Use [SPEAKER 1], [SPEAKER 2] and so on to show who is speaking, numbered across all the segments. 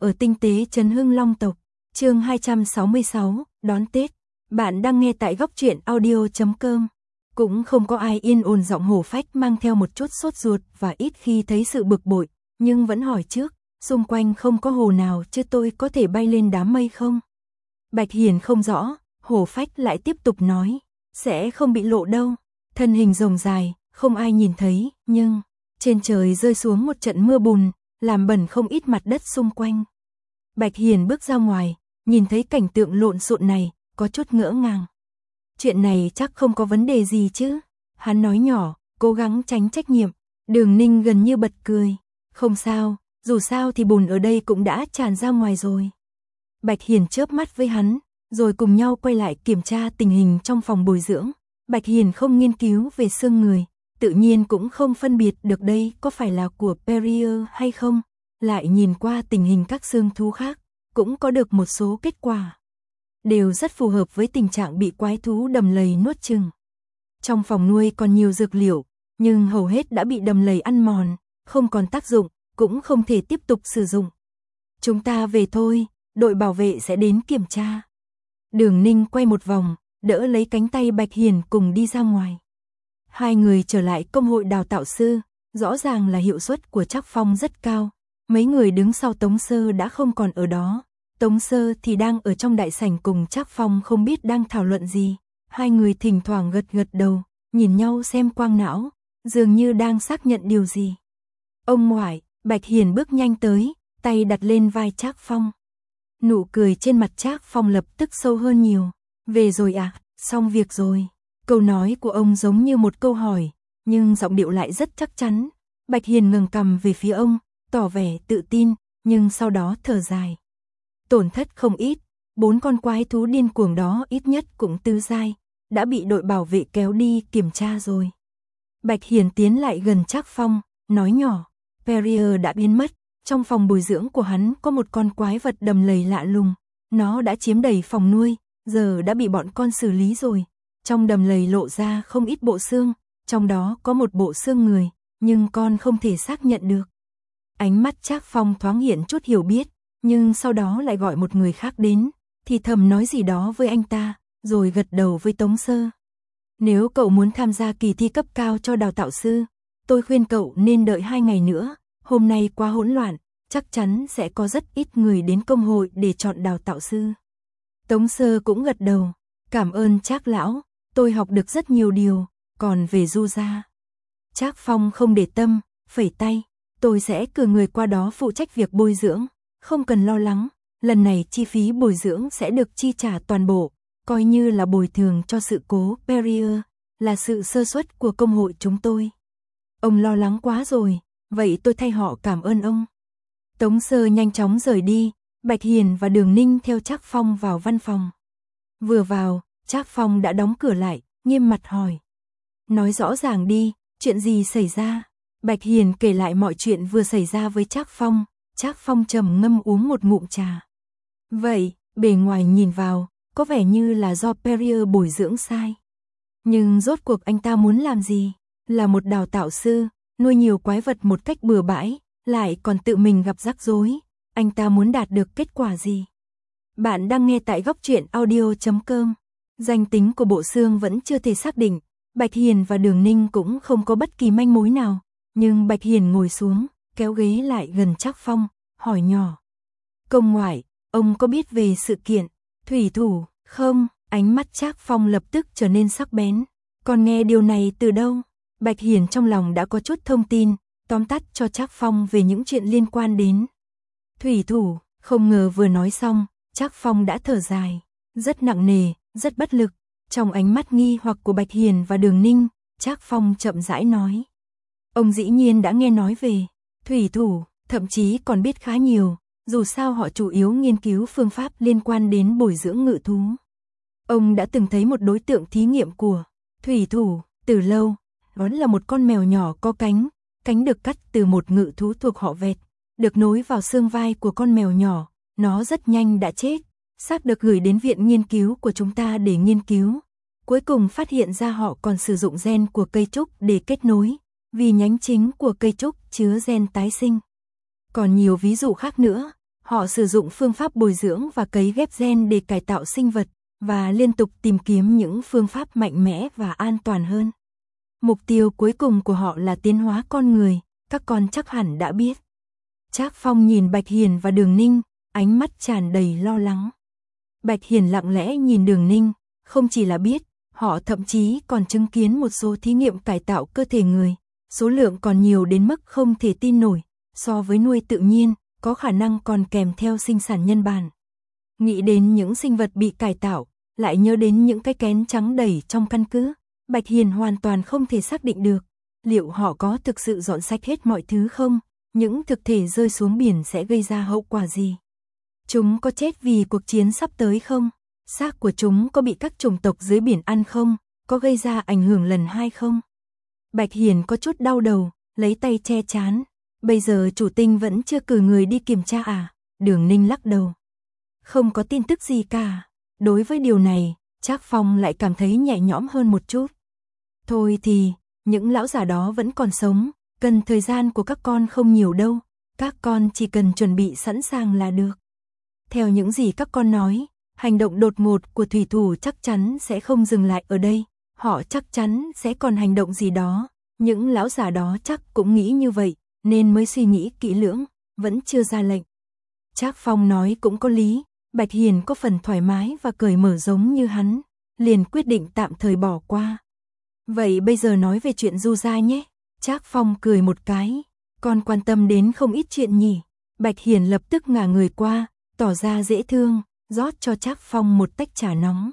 [SPEAKER 1] ở tinh tế Trấn Hưng Long tộc. Chương 266, đón Tết. Bạn đang nghe tại góc truyện audio.com. Cũng không có ai yên ổn, giọng Hổ Phách mang theo một chút sốt ruột và ít khi thấy sự bực bội, nhưng vẫn hỏi trước, xung quanh không có hồ nào chứ tôi có thể bay lên đám mây không? Bạch Hiền không rõ, Hổ Phách lại tiếp tục nói, sẽ không bị lộ đâu. Thân hình rồng dài, không ai nhìn thấy, nhưng trên trời rơi xuống một trận mưa bùn, làm bẩn không ít mặt đất xung quanh. Bạch Hiền bước ra ngoài, nhìn thấy cảnh tượng lộn xộn này, có chút ngỡ ngàng. Chuyện này chắc không có vấn đề gì chứ? Hắn nói nhỏ, cố gắng tránh trách nhiệm. Đường Ninh gần như bật cười. Không sao, dù sao thì bùn ở đây cũng đã tràn ra ngoài rồi. Bạch Hiền chớp mắt với hắn, rồi cùng nhau quay lại kiểm tra tình hình trong phòng bồi dưỡng. Bạch Hiền không nghiên cứu về xương người, tự nhiên cũng không phân biệt được đây có phải là của Perrier hay không. Lại nhìn qua tình hình các xương thú khác, cũng có được một số kết quả. Đều rất phù hợp với tình trạng bị quái thú đầm lầy nuốt chửng. Trong phòng nuôi còn nhiều dược liệu, nhưng hầu hết đã bị đầm lầy ăn mòn, không còn tác dụng, cũng không thể tiếp tục sử dụng. Chúng ta về thôi, đội bảo vệ sẽ đến kiểm tra. Đường Ninh quay một vòng, đỡ lấy cánh tay Bạch Hiền cùng đi ra ngoài. Hai người trở lại công hội đào tạo sư, rõ ràng là hiệu suất của Trác Phong rất cao. Mấy người đứng sau Tống Sơ đã không còn ở đó. Tống Sơ thì đang ở trong đại sảnh cùng Trác Phong không biết đang thảo luận gì. Hai người thỉnh thoảng gật gật đầu, nhìn nhau xem quang não, dường như đang xác nhận điều gì. Ông ngoại, Bạch Hiền bước nhanh tới, tay đặt lên vai Trác Phong. Nụ cười trên mặt Trác Phong lập tức sâu hơn nhiều. Về rồi à, xong việc rồi. Câu nói của ông giống như một câu hỏi, nhưng giọng điệu lại rất chắc chắn. Bạch Hiền ngẩng cằm về phía ông, tỏ vẻ tự tin, nhưng sau đó thở dài. Tổn thất không ít, 4 con quái thú điên cuồng đó ít nhất cũng tứ giai, đã bị đội bảo vệ kéo đi kiểm tra rồi. Bạch Hiền tiến lại gần Trác Phong, nói nhỏ, Perrier đã biến mất, trong phòng bồi dưỡng của hắn có một con quái vật đầm lầy lạ lùng, nó đã chiếm đầy phòng nuôi, giờ đã bị bọn con xử lý rồi. Trong đầm lầy lộ ra không ít bộ xương, trong đó có một bộ xương người, nhưng con không thể xác nhận được. Ánh mắt Trác Phong thoáng hiện chút hiểu biết, nhưng sau đó lại gọi một người khác đến, thì thầm nói gì đó với anh ta, rồi gật đầu với Tống Sơ. Nếu cậu muốn tham gia kỳ thi cấp cao cho đào tạo sư, tôi khuyên cậu nên đợi 2 ngày nữa, hôm nay quá hỗn loạn, chắc chắn sẽ có rất ít người đến công hội để chọn đào tạo sư. Tống Sơ cũng gật đầu, cảm ơn Trác lão, tôi học được rất nhiều điều, còn về Du gia. Trác Phong không để tâm, phẩy tay, tôi sẽ cử người qua đó phụ trách việc bồi dưỡng, không cần lo lắng, lần này chi phí bồi dưỡng sẽ được chi trả toàn bộ, coi như là bồi thường cho sự cố Perrier, là sự sơ suất của công hội chúng tôi. Ông lo lắng quá rồi, vậy tôi thay họ cảm ơn ông. Tống Sơ nhanh chóng rời đi, Bạch Hiền và Đường Ninh theo Trác Phong vào văn phòng. Vừa vào, Trác Phong đã đóng cửa lại, nghiêm mặt hỏi. Nói rõ ràng đi, chuyện gì xảy ra? Bạch Hiền kể lại mọi chuyện vừa xảy ra với Trác Phong. Trác Phong trầm ngâm uống một ngụm trà. Vậy, bề ngoài nhìn vào, có vẻ như là do Perrier bồi dưỡng sai. Nhưng rốt cuộc anh ta muốn làm gì? Là một đào tạo sư, nuôi nhiều quái vật một cách bừa bãi, lại còn tự mình gặp rắc rối. Anh ta muốn đạt được kết quả gì? Bạn đang nghe tại góc truyện audio.com. Danh tính của bộ xương vẫn chưa thể xác định. Bạch Hiền và Đường Ninh cũng không có bất kỳ manh mối nào. Nhưng Bạch Hiền ngồi xuống, kéo ghế lại gần Trác Phong, hỏi nhỏ. Công ngoại, ông có biết về sự kiện thủy thủ không? Ánh mắt Trác Phong lập tức trở nên sắc bén. Còn nghe điều này từ đâu? Bạch Hiền trong lòng đã có chút thông tin, tóm tắt cho Trác Phong về những chuyện liên quan đến thủy thủ. Không ngờ vừa nói xong, Trác Phong đã thở dài, rất nặng nề, rất bất lực. Trong ánh mắt nghi hoặc của Bạch Hiền và Đường Ninh, Trác Phong chậm rãi nói. Ông dĩ nhiên đã nghe nói về thủy thủ, thậm chí còn biết khá nhiều, dù sao họ chủ yếu nghiên cứu phương pháp liên quan đến bồi dưỡng ngự thú. Ông đã từng thấy một đối tượng thí nghiệm của thủy thủ, từ lâu, đó là một con mèo nhỏ có cánh được cắt từ một ngự thú thuộc họ Vẹt, được nối vào xương vai của con mèo nhỏ, nó rất nhanh đã chết, xác được gửi đến viện nghiên cứu của chúng ta để nghiên cứu. Cuối cùng phát hiện ra họ còn sử dụng gen của cây trúc để kết nối, vì nhánh chính của cây trúc chứa gen tái sinh. Còn nhiều ví dụ khác nữa, Họ sử dụng phương pháp bồi dưỡng và cấy ghép gen để cải tạo sinh vật, và liên tục tìm kiếm những phương pháp mạnh mẽ và an toàn hơn. Mục tiêu cuối cùng của họ là tiến hóa con người, các con chắc hẳn đã biết. Trác Phong nhìn Bạch Hiền và Đường Ninh, ánh mắt tràn đầy lo lắng. Bạch Hiền lặng lẽ nhìn Đường Ninh, không chỉ là biết, họ thậm chí còn chứng kiến một số thí nghiệm cải tạo cơ thể người, số lượng còn nhiều đến mức không thể tin nổi, so với nuôi tự nhiên, có khả năng còn kèm theo sinh sản nhân bản. Nghĩ đến những sinh vật bị cải tạo, lại nhớ đến những cái kén trắng đầy trong căn cứ, Bạch Hiền hoàn toàn không thể xác định được, liệu họ có thực sự dọn sạch hết mọi thứ không, những thực thể rơi xuống biển sẽ gây ra hậu quả gì. Chúng có chết vì cuộc chiến sắp tới không? Xác của chúng có bị các chủng tộc dưới biển ăn không? Có gây ra ảnh hưởng lần hai không? Bạch Hiền có chút đau đầu, lấy tay che trán. Bây giờ chủ tinh vẫn chưa cử người đi kiểm tra à? Đường Ninh lắc đầu. Không có tin tức gì cả. Đối với điều này, Trác Phong lại cảm thấy nhẹ nhõm hơn một chút. Thôi thì, những lão già đó vẫn còn sống, cần thời gian của các con không nhiều đâu. Các con chỉ cần chuẩn bị sẵn sàng là được. Theo những gì các con nói, hành động đột ngột của thủy thủ chắc chắn sẽ không dừng lại ở đây. Họ chắc chắn sẽ còn hành động gì đó. Những lão già đó chắc cũng nghĩ như vậy, nên mới suy nghĩ kỹ lưỡng, vẫn chưa ra lệnh. Trác Phong nói cũng có lý, Bạch Hiền có phần thoải mái và cởi mở giống như hắn, liền quyết định tạm thời bỏ qua. Vậy bây giờ nói về chuyện Du Gia nhé. Trác Phong cười một cái, con quan tâm đến không ít chuyện nhỉ. Bạch Hiền lập tức ngả người qua, tỏ ra dễ thương, rót cho Trác Phong một tách trà nóng.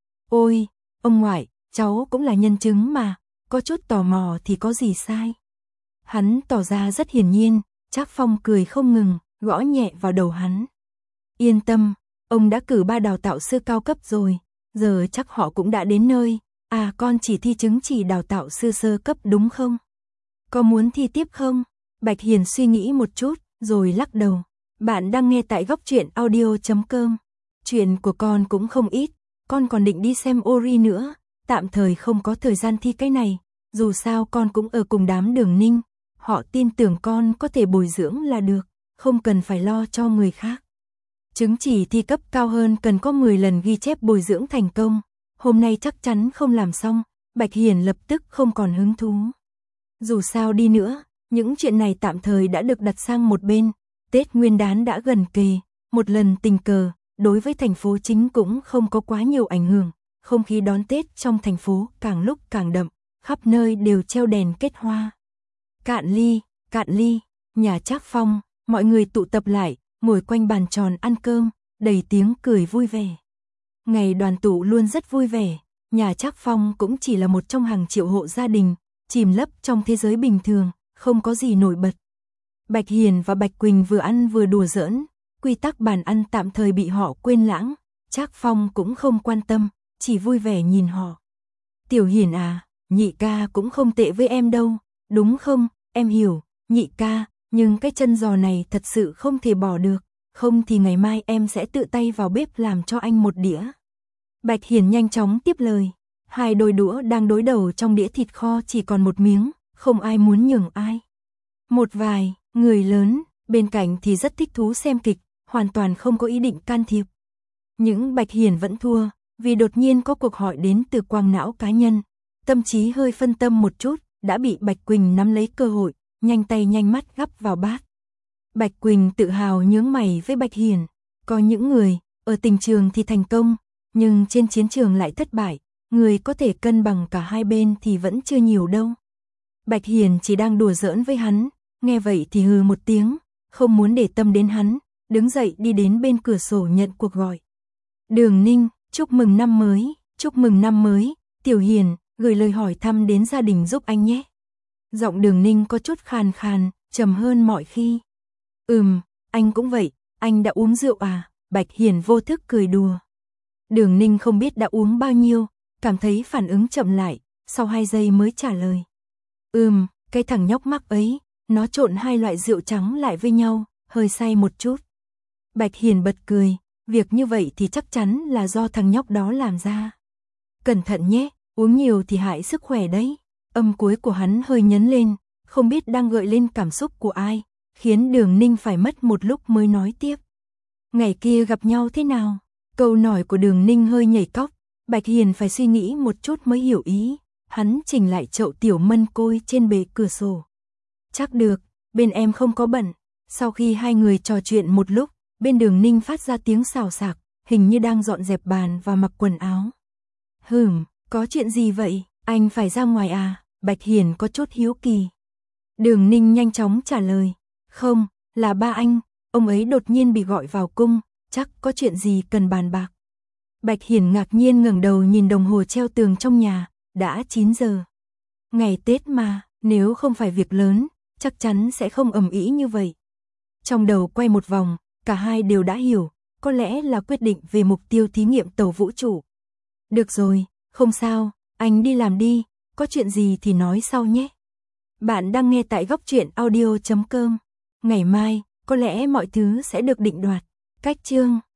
[SPEAKER 1] Ôi, ông ngoại, cháu cũng là nhân chứng mà, có chút tò mò thì có gì sai. Hắn tỏ ra rất hiển nhiên, Trác Phong cười không ngừng, gõ nhẹ vào đầu hắn. Yên tâm, ông đã cử 3 đào tạo sư cao cấp rồi, giờ chắc họ cũng đã đến nơi. À, con chỉ thi chứng chỉ đào tạo sư sơ cấp đúng không? Có muốn thi tiếp không? Bạch Hiền suy nghĩ một chút, rồi lắc đầu. Bạn đang nghe tại goctruyện.audio.com. Chuyện của con cũng không ít, con còn định đi xem Ori nữa, tạm thời không có thời gian thi cái này, dù sao con cũng ở cùng đám Đường Ninh, họ tin tưởng con có thể bồi dưỡng là được, không cần phải lo cho người khác. Chứng chỉ thi cấp cao hơn cần có 10 lần ghi chép bồi dưỡng thành công, hôm nay chắc chắn không làm xong, Bạch Hiền lập tức không còn hứng thú. Dù sao đi nữa, những chuyện này tạm thời đã được đặt sang một bên, Tết Nguyên đán đã gần kề, một lần tình cờ, đối với thành phố chính cũng không có quá nhiều ảnh hưởng, không khí đón Tết trong thành phố càng lúc càng đậm, khắp nơi đều treo đèn kết hoa. Cạn ly, nhà Trác Phong, mọi người tụ tập lại, ngồi quanh bàn tròn ăn cơm, đầy tiếng cười vui vẻ. Ngày đoàn tụ luôn rất vui vẻ, nhà Trác Phong cũng chỉ là một trong hàng triệu hộ gia đình, chìm lấp trong thế giới bình thường, không có gì nổi bật. Bạch Hiền và Bạch Quỳnh vừa ăn vừa đùa giỡn, quy tắc bàn ăn tạm thời bị họ quên lãng, Trác Phong cũng không quan tâm, chỉ vui vẻ nhìn họ. Tiểu Hiền à, nhị ca cũng không tệ với em đâu, đúng không, em hiểu, nhị ca, nhưng cái chân giò này thật sự không thể bỏ được, không thì ngày mai em sẽ tự tay vào bếp làm cho anh một đĩa. Bạch Hiền nhanh chóng tiếp lời, 2 đôi đũa đang đối đầu trong đĩa thịt kho chỉ còn một miếng, không ai muốn nhường ai. Một vài người lớn bên cạnh thì rất thích thú xem kịch, hoàn toàn không có ý định can thiệp. Nhưng Bạch Hiền vẫn thua, vì đột nhiên có cuộc hỏi đến từ quang não cá nhân, tâm trí hơi phân tâm một chút, đã bị Bạch Quỳnh nắm lấy cơ hội, nhanh tay nhanh mắt gắp vào bát. Bạch Quỳnh tự hào nhướng mày với Bạch Hiền, có những người ở tình trường thì thành công, nhưng trên chiến trường lại thất bại, người có thể cân bằng cả hai bên thì vẫn chưa nhiều đâu. Bạch Hiền chỉ đang đùa giỡn với hắn, nghe vậy thì hừ một tiếng, không muốn để tâm đến hắn, đứng dậy đi đến bên cửa sổ nhận cuộc gọi. Đường Ninh, chúc mừng năm mới, Tiểu Hiền, gửi lời hỏi thăm đến gia đình giúp anh nhé. Giọng Đường Ninh có chút khàn khàn, trầm hơn mọi khi. Anh cũng vậy, anh đã uống rượu à? Bạch Hiền vô thức cười đùa. Đường Ninh không biết đã uống bao nhiêu, cảm thấy phản ứng chậm lại, sau 2 giây mới trả lời. Cái thằng nhóc mắc ấy, nó trộn 2 loại rượu trắng lại với nhau, hơi say một chút. Bạch Hiền bật cười, việc như vậy thì chắc chắn là do thằng nhóc đó làm ra. Cẩn thận nhé, uống nhiều thì hại sức khỏe đấy. Âm cuối của hắn hơi nhấn lên, không biết đang gợi lên cảm xúc của ai, khiến Đường Ninh phải mất một lúc mới nói tiếp. Ngày kia gặp nhau thế nào? Câu nói của Đường Ninh hơi nhảy cóc, Bạch Hiền phải suy nghĩ một chút mới hiểu ý, hắn chỉnh lại chậu tiểu mân côi trên bệ cửa sổ. Chắc được, bên em không có bận. Sau khi hai người trò chuyện một lúc, bên Đường Ninh phát ra tiếng xào xạc, hình như đang dọn dẹp bàn và mặc quần áo. Có chuyện gì vậy? Anh phải ra ngoài à? Bạch Hiền có chút hiếu kỳ. Đường Ninh nhanh chóng trả lời. Không, là ba anh, ông ấy đột nhiên bị gọi vào cung, chắc có chuyện gì cần bàn bạc. Bạch Hiền ngạc nhiên ngẩng đầu nhìn đồng hồ treo tường trong nhà, đã 9 giờ. Ngày Tết mà, nếu không phải việc lớn, chắc chắn sẽ không ầm ĩ như vậy. Trong đầu quay một vòng, cả hai đều đã hiểu, có lẽ là quyết định về mục tiêu thí nghiệm tàu vũ trụ. Được rồi, không sao, anh đi làm đi, có chuyện gì thì nói sau nhé. Bạn đang nghe tại Góc Truyện Audio.com. Ngày mai, có lẽ mọi thứ sẽ được định đoạt. Cách chương